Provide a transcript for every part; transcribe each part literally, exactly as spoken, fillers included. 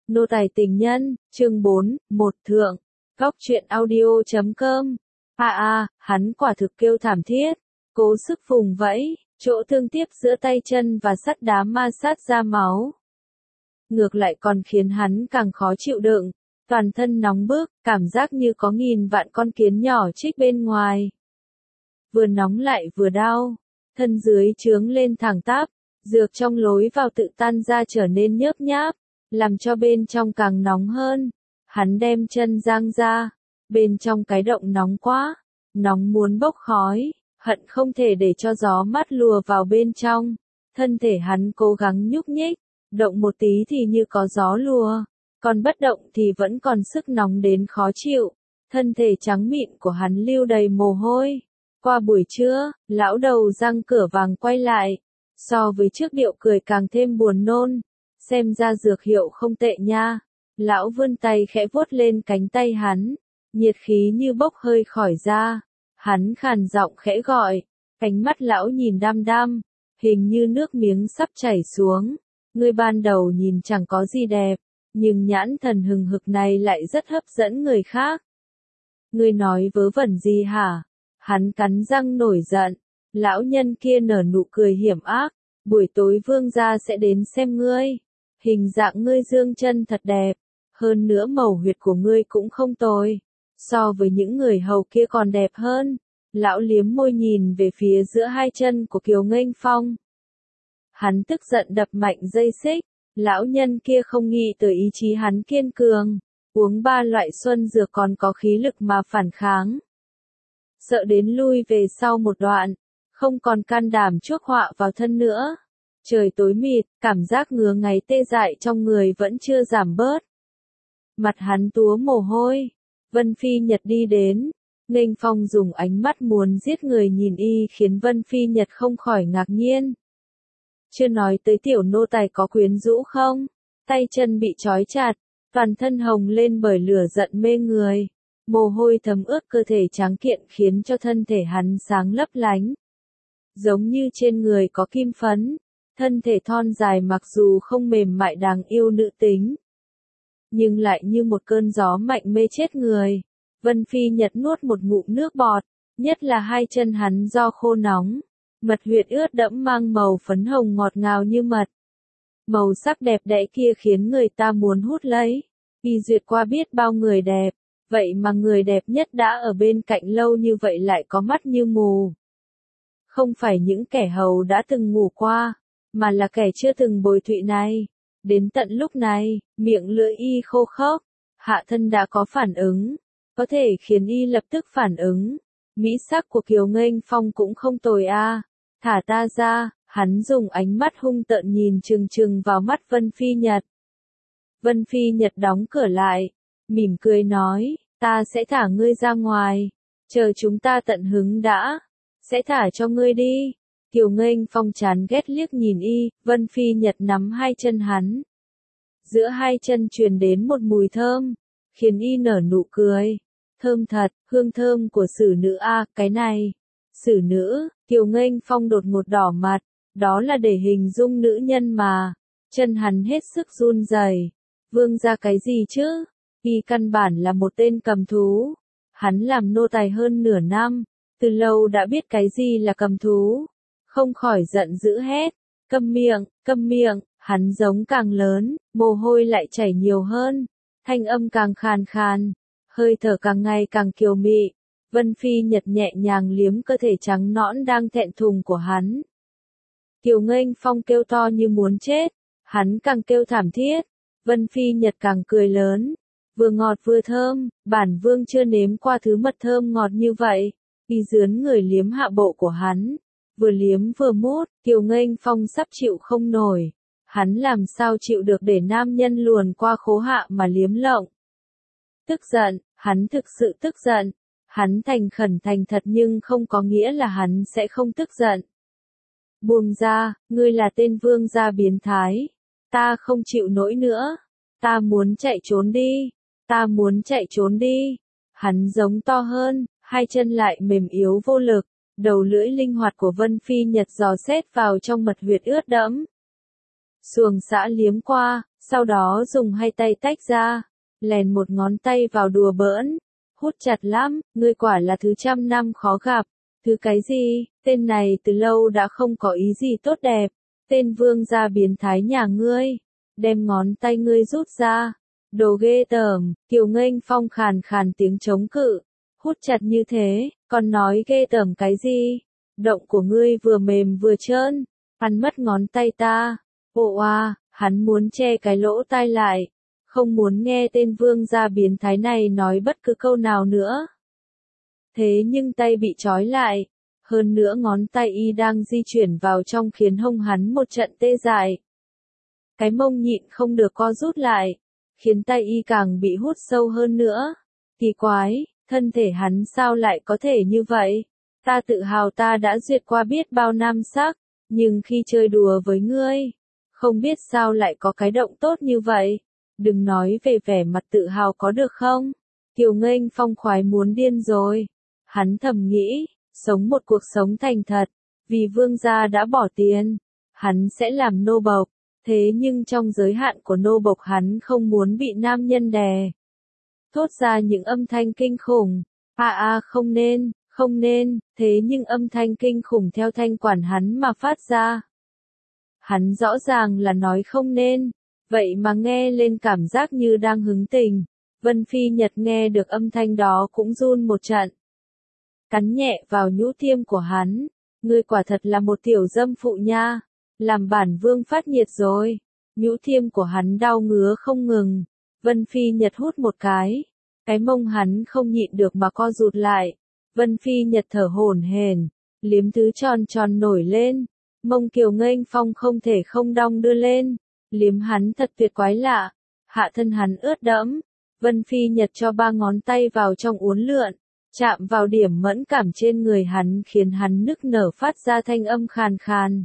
Nô tài tình nhân, chương bốn, một thượng, góc truyện audio chấm com. À à, hắn quả thực kêu thảm thiết, cố sức vùng vẫy, chỗ thương tiếp giữa tay chân và sắt đá ma sát ra máu. Ngược lại còn khiến hắn càng khó chịu đựng, toàn thân nóng bức, cảm giác như có nghìn vạn con kiến nhỏ chích bên ngoài. Vừa nóng lại vừa đau, thân dưới trướng lên thẳng tắp, dược trong lối vào tự tan ra trở nên nhớp nháp, làm cho bên trong càng nóng hơn. Hắn đem chân giang ra, bên trong cái động nóng quá, nóng muốn bốc khói, hận không thể để cho gió mát lùa vào bên trong. Thân thể hắn cố gắng nhúc nhích, động một tí thì như có gió lùa, còn bất động thì vẫn còn sức nóng đến khó chịu. Thân thể trắng mịn của hắn lưu đầy mồ hôi. Qua buổi trưa, lão đầu răng cửa vàng quay lại, so với trước điệu cười càng thêm buồn nôn. Xem ra dược hiệu không tệ nha. Lão vươn tay khẽ vuốt lên cánh tay hắn, nhiệt khí như bốc hơi khỏi da. Hắn khàn giọng khẽ gọi, ánh mắt lão nhìn đăm đăm, hình như nước miếng sắp chảy xuống. Ngươi ban đầu nhìn chẳng có gì đẹp, nhưng nhãn thần hừng hực này lại rất hấp dẫn người khác. Ngươi nói vớ vẩn gì hả? Hắn cắn răng nổi giận. Lão nhân kia nở nụ cười hiểm ác, buổi tối vương gia sẽ đến xem ngươi. Hình dạng ngươi dương chân thật đẹp, hơn nữa màu huyệt của ngươi cũng không tồi, so với những người hầu kia còn đẹp hơn. Lão liếm môi nhìn về phía giữa hai chân của Kiều Nghênh Phong. Hắn tức giận đập mạnh dây xích, lão nhân kia không nghĩ tới ý chí hắn kiên cường, uống ba loại xuân dược còn có khí lực mà phản kháng. Sợ đến lui về sau một đoạn, không còn can đảm chuốc họa vào thân nữa. Trời tối mịt, cảm giác ngứa ngáy tê dại trong người vẫn chưa giảm bớt. Mặt hắn túa mồ hôi. Vân Phi Nhật đi đến. Nghênh Phong dùng ánh mắt muốn giết người nhìn y khiến Vân Phi Nhật không khỏi ngạc nhiên. Chưa nói tới tiểu nô tài có quyến rũ không? Tay chân bị trói chặt, toàn thân hồng lên bởi lửa giận mê người. Mồ hôi thấm ướt cơ thể tráng kiện khiến cho thân thể hắn sáng lấp lánh. Giống như trên người có kim phấn. Thân thể thon dài mặc dù không mềm mại đáng yêu nữ tính, nhưng lại như một cơn gió mạnh mê chết người. Vân Phi Nhật nuốt một ngụm nước bọt, nhất là hai chân hắn do khô nóng. Mật huyệt ướt đẫm mang màu phấn hồng ngọt ngào như mật. Màu sắc đẹp đẽ kia khiến người ta muốn hút lấy. Y duyệt qua biết bao người đẹp, vậy mà người đẹp nhất đã ở bên cạnh lâu như vậy lại có mắt như mù. Không phải những kẻ hầu đã từng ngủ qua, mà là kẻ chưa từng bồi thụy này. Đến tận lúc này, miệng lưỡi y khô khốc, hạ thân đã có phản ứng, có thể khiến y lập tức phản ứng. Mỹ sắc của Kiều Nghênh Phong cũng không tồi a. Thả ta ra. Hắn dùng ánh mắt hung tợn nhìn chừng chừng vào mắt Vân Phi Nhật. Vân Phi Nhật đóng cửa lại, mỉm cười nói, ta sẽ thả ngươi ra ngoài, chờ chúng ta tận hứng đã, sẽ thả cho ngươi đi. Kiều Nghênh Phong chán ghét liếc nhìn y. Vân Phi Nhật nắm hai chân hắn. Giữa hai chân truyền đến một mùi thơm, khiến y nở nụ cười. Thơm thật, hương thơm của xử nữ a, cái này. Xử nữ, Kiều Nghênh Phong đột ngột đỏ mặt, đó là để hình dung nữ nhân mà. Chân hắn hết sức run rẩy. Vương gia cái gì chứ? Y căn bản là một tên cầm thú. Hắn làm nô tài hơn nửa năm, từ lâu đã biết cái gì là cầm thú. Không khỏi giận dữ hét, câm miệng, câm miệng. Hắn giống càng lớn, mồ hôi lại chảy nhiều hơn, thanh âm càng khàn khàn, hơi thở càng ngày càng kiều mị. Vân Phi Nhật nhẹ nhàng liếm cơ thể trắng nõn đang thẹn thùng của hắn. Kiều Nghênh Phong kêu to như muốn chết, hắn càng kêu thảm thiết. Vân Phi Nhật càng cười lớn, vừa ngọt vừa thơm, bản vương chưa nếm qua thứ mật thơm ngọt như vậy. Y dướn người liếm hạ bộ của hắn, vừa liếm vừa mút. Kiều Nghênh Phong sắp chịu không nổi, hắn làm sao chịu được để nam nhân luồn qua khố hạ mà liếm lộng. Tức giận, hắn thực sự tức giận. Hắn thành khẩn thành thật nhưng không có nghĩa là hắn sẽ không tức giận. Buông ra, ngươi là tên vương gia biến thái. Ta không chịu nổi nữa. Ta muốn chạy trốn đi. Ta muốn chạy trốn đi. Hắn giống to hơn, hai chân lại mềm yếu vô lực. Đầu lưỡi linh hoạt của Vân Phi Nhật dò xét vào trong mật huyệt ướt đẫm. Xuồng xã liếm qua, Sau đó dùng hai tay tách ra, lèn một ngón tay vào đùa bỡn. Hút chặt lắm, ngươi quả là thứ trăm năm khó gặp. Thứ cái gì, tên này từ lâu đã không có ý gì tốt đẹp. Tên vương gia biến thái nhà ngươi. Đem ngón tay ngươi rút ra. Đồ ghê tởm, Kiều Nghênh Phong khàn khàn tiếng chống cự. Hút chặt như thế, còn nói ghê tởm cái gì? Động của ngươi vừa mềm vừa trơn. Hắn mất ngón tay ta. Ồ à, hắn muốn che cái lỗ tai lại. Không muốn nghe tên vương gia biến thái này nói bất cứ câu nào nữa. Thế nhưng tay bị trói lại. Hơn nữa ngón tay y đang di chuyển vào trong khiến hông hắn một trận tê dại. Cái mông nhịn không được co rút lại. Khiến tay y càng bị hút sâu hơn nữa. Kỳ quái, thân thể hắn sao lại có thể như vậy? Ta tự hào ta đã duyệt qua biết bao nam sắc. Nhưng khi chơi đùa với ngươi, không biết sao lại có cái động tốt như vậy. Đừng nói về vẻ mặt tự hào có được không? Kiều Nghênh Phong khoái muốn điên rồi. Hắn thầm nghĩ, sống một cuộc sống thành thật, vì vương gia đã bỏ tiền, hắn sẽ làm nô bộc. Thế nhưng trong giới hạn của nô bộc hắn không muốn bị nam nhân đè. Thốt ra những âm thanh kinh khủng. À à không nên, không nên, thế nhưng âm thanh kinh khủng theo thanh quản hắn mà phát ra. Hắn rõ ràng là nói không nên. Vậy mà nghe lên cảm giác như đang hứng tình. Vân Phi Nhật nghe được âm thanh đó cũng run một trận. Cắn nhẹ vào nhũ tiêm của hắn. Ngươi quả thật là một tiểu dâm phụ nha. Làm bản vương phát nhiệt rồi. Nhũ tiêm của hắn đau ngứa không ngừng. Vân Phi Nhật hút một cái. Cái mông hắn không nhịn được mà co rụt lại. Vân Phi Nhật thở hổn hển, liếm thứ tròn tròn nổi lên. Mông Kiều Nghênh Phong không thể không đong đưa lên. Liếm hắn thật tuyệt quái lạ. Hạ thân hắn ướt đẫm. Vân Phi Nhật cho ba ngón tay vào trong uốn lượn. Chạm vào điểm mẫn cảm trên người hắn khiến hắn nức nở phát ra thanh âm khàn khàn.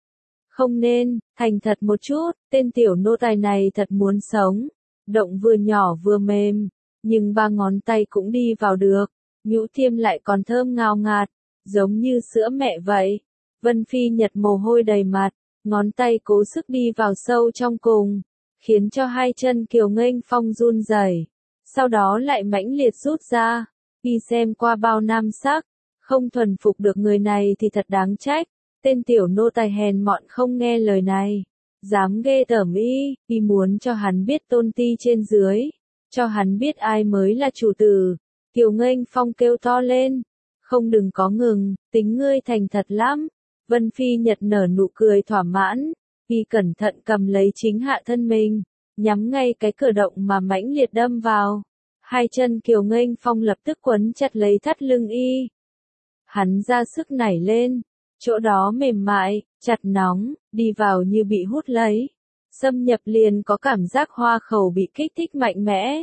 Không nên, thành thật một chút, tên tiểu nô tài này thật muốn sống. Động vừa nhỏ vừa mềm. Nhưng ba ngón tay cũng đi vào được. Nhũ tiêm lại còn thơm ngào ngạt. Giống như sữa mẹ vậy. Vân Phi Nhật mồ hôi đầy mặt. Ngón tay cố sức đi vào sâu trong cùng, khiến cho hai chân Kiều Nghênh Phong run rẩy. Sau đó lại mãnh liệt rút ra. Y xem qua bao nam sắc, không thuần phục được người này thì thật đáng trách. Tên tiểu nô tài hèn mọn không nghe lời này. Dám ghê tởm y, y muốn cho hắn biết tôn ti trên dưới. Cho hắn biết ai mới là chủ tử. Kiều Nghênh Phong kêu to lên. Không đừng có ngừng, tính ngươi thành thật lắm. Vân Phi Nhật nở nụ cười thỏa mãn, y cẩn thận cầm lấy chính hạ thân mình, nhắm ngay cái cửa động mà mãnh liệt đâm vào. Hai chân Kiều Nghênh Phong lập tức quấn chặt lấy thắt lưng y. Hắn ra sức nảy lên, chỗ đó mềm mại, chặt nóng, đi vào như bị hút lấy. Xâm nhập liền có cảm giác hoa khẩu bị kích thích mạnh mẽ.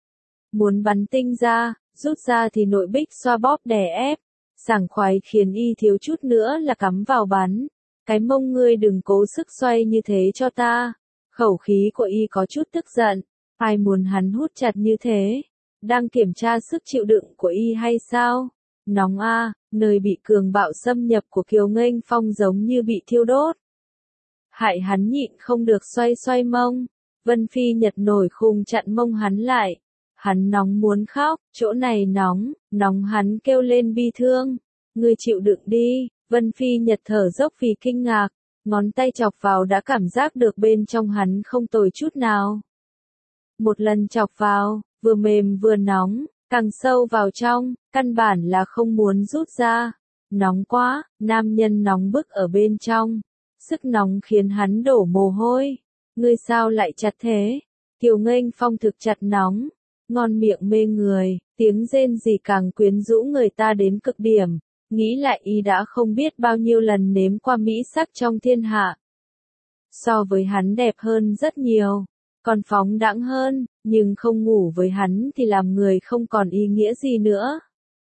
Muốn bắn tinh ra, rút ra thì nội bích xoa bóp đè ép. Sảng khoái khiến y thiếu chút nữa là cắm vào bắn. Cái mông ngươi đừng cố sức xoay như thế cho ta. Khẩu khí của y có chút tức giận. Ai muốn hắn hút chặt như thế? Đang kiểm tra sức chịu đựng của y hay sao? Nóng a, à, nơi bị cường bạo xâm nhập của Kiều Nghênh Phong giống như bị thiêu đốt. Hại hắn nhịn không được xoay xoay mông. Vân Phi Nhật nổi khùng chặn mông hắn lại. Hắn nóng muốn khóc, chỗ này nóng, nóng hắn kêu lên bi thương. Ngươi chịu đựng đi. Vân Phi Nhật thở dốc vì kinh ngạc. Ngón tay chọc vào đã cảm giác được bên trong hắn không tồi chút nào. Một lần chọc vào, vừa mềm vừa nóng, càng sâu vào trong, căn bản là không muốn rút ra. Nóng quá, nam nhân nóng bức ở bên trong. Sức nóng khiến hắn đổ mồ hôi. Ngươi sao lại chặt thế? Kiều Nghênh Phong thực chặt nóng. Ngon miệng mê người, tiếng rên rỉ càng quyến rũ người ta đến cực điểm. Nghĩ lại y đã không biết bao nhiêu lần nếm qua mỹ sắc trong thiên hạ. So với hắn đẹp hơn rất nhiều, còn phóng đãng hơn, nhưng không ngủ với hắn thì làm người không còn ý nghĩa gì nữa.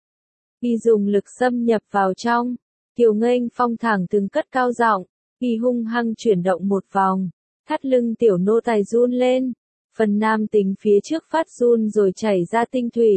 Y dùng lực xâm nhập vào trong, Kiều Nghênh Phong thẳng từng cất cao giọng, y hung hăng chuyển động một vòng, thắt lưng tiểu nô tài run lên. Phần nam tính phía trước phát run rồi chảy ra tinh thủy.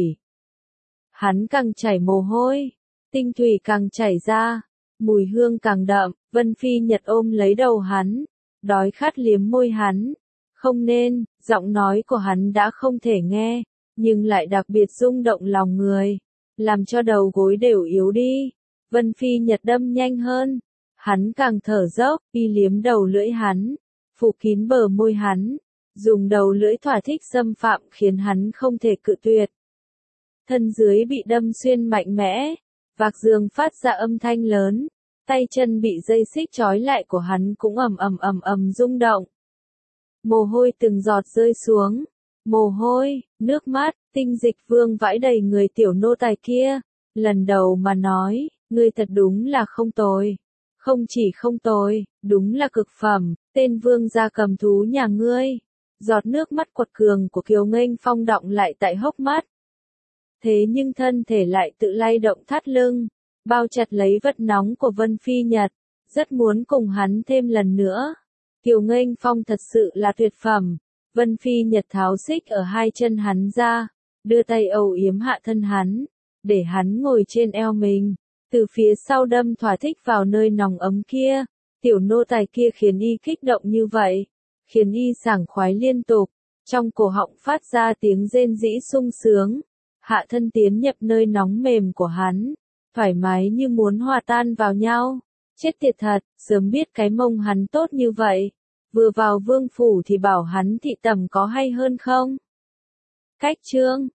Hắn càng chảy mồ hôi, tinh thủy càng chảy ra, mùi hương càng đậm. Vân Phi Nhật ôm lấy đầu hắn, đói khát liếm môi hắn. Không nên, giọng nói của hắn đã không thể nghe, nhưng lại đặc biệt rung động lòng người, làm cho đầu gối đều yếu đi. Vân Phi Nhật đâm nhanh hơn, hắn càng thở dốc, y liếm đầu lưỡi hắn, phủ kín bờ môi hắn, dùng đầu lưỡi thỏa thích xâm phạm khiến hắn không thể cự tuyệt. Thân dưới bị đâm xuyên mạnh mẽ, vạc giường phát ra âm thanh lớn, tay chân bị dây xích trói lại của hắn cũng ầm ầm ầm ầm rung động. Mồ hôi từng giọt rơi xuống, mồ hôi, nước mắt, tinh dịch vương vãi đầy người tiểu nô tài kia, lần đầu mà nói, ngươi thật đúng là không tồi. Không chỉ không tồi, đúng là cực phẩm, tên vương gia cầm thú nhà ngươi. Giọt nước mắt quật cường của Kiều Nghênh Phong đọng lại tại hốc mắt. Thế nhưng thân thể lại tự lay động thắt lưng, bao chặt lấy vật nóng của Vân Phi Nhật, rất muốn cùng hắn thêm lần nữa. Kiều Nghênh Phong thật sự là tuyệt phẩm. Vân Phi Nhật tháo xích ở hai chân hắn ra, đưa tay âu yếm hạ thân hắn, để hắn ngồi trên eo mình, từ phía sau đâm thỏa thích vào nơi nòng ấm kia. Tiểu nô tài kia khiến y kích động như vậy, khiến y sảng khoái liên tục, trong cổ họng phát ra tiếng rên rĩ sung sướng. Hạ thân tiến nhập nơi nóng mềm của hắn, thoải mái như muốn hòa tan vào nhau. Chết tiệt thật, sớm biết cái mông hắn tốt như vậy, vừa vào vương phủ thì bảo hắn thị tầm có hay hơn không? Cách chương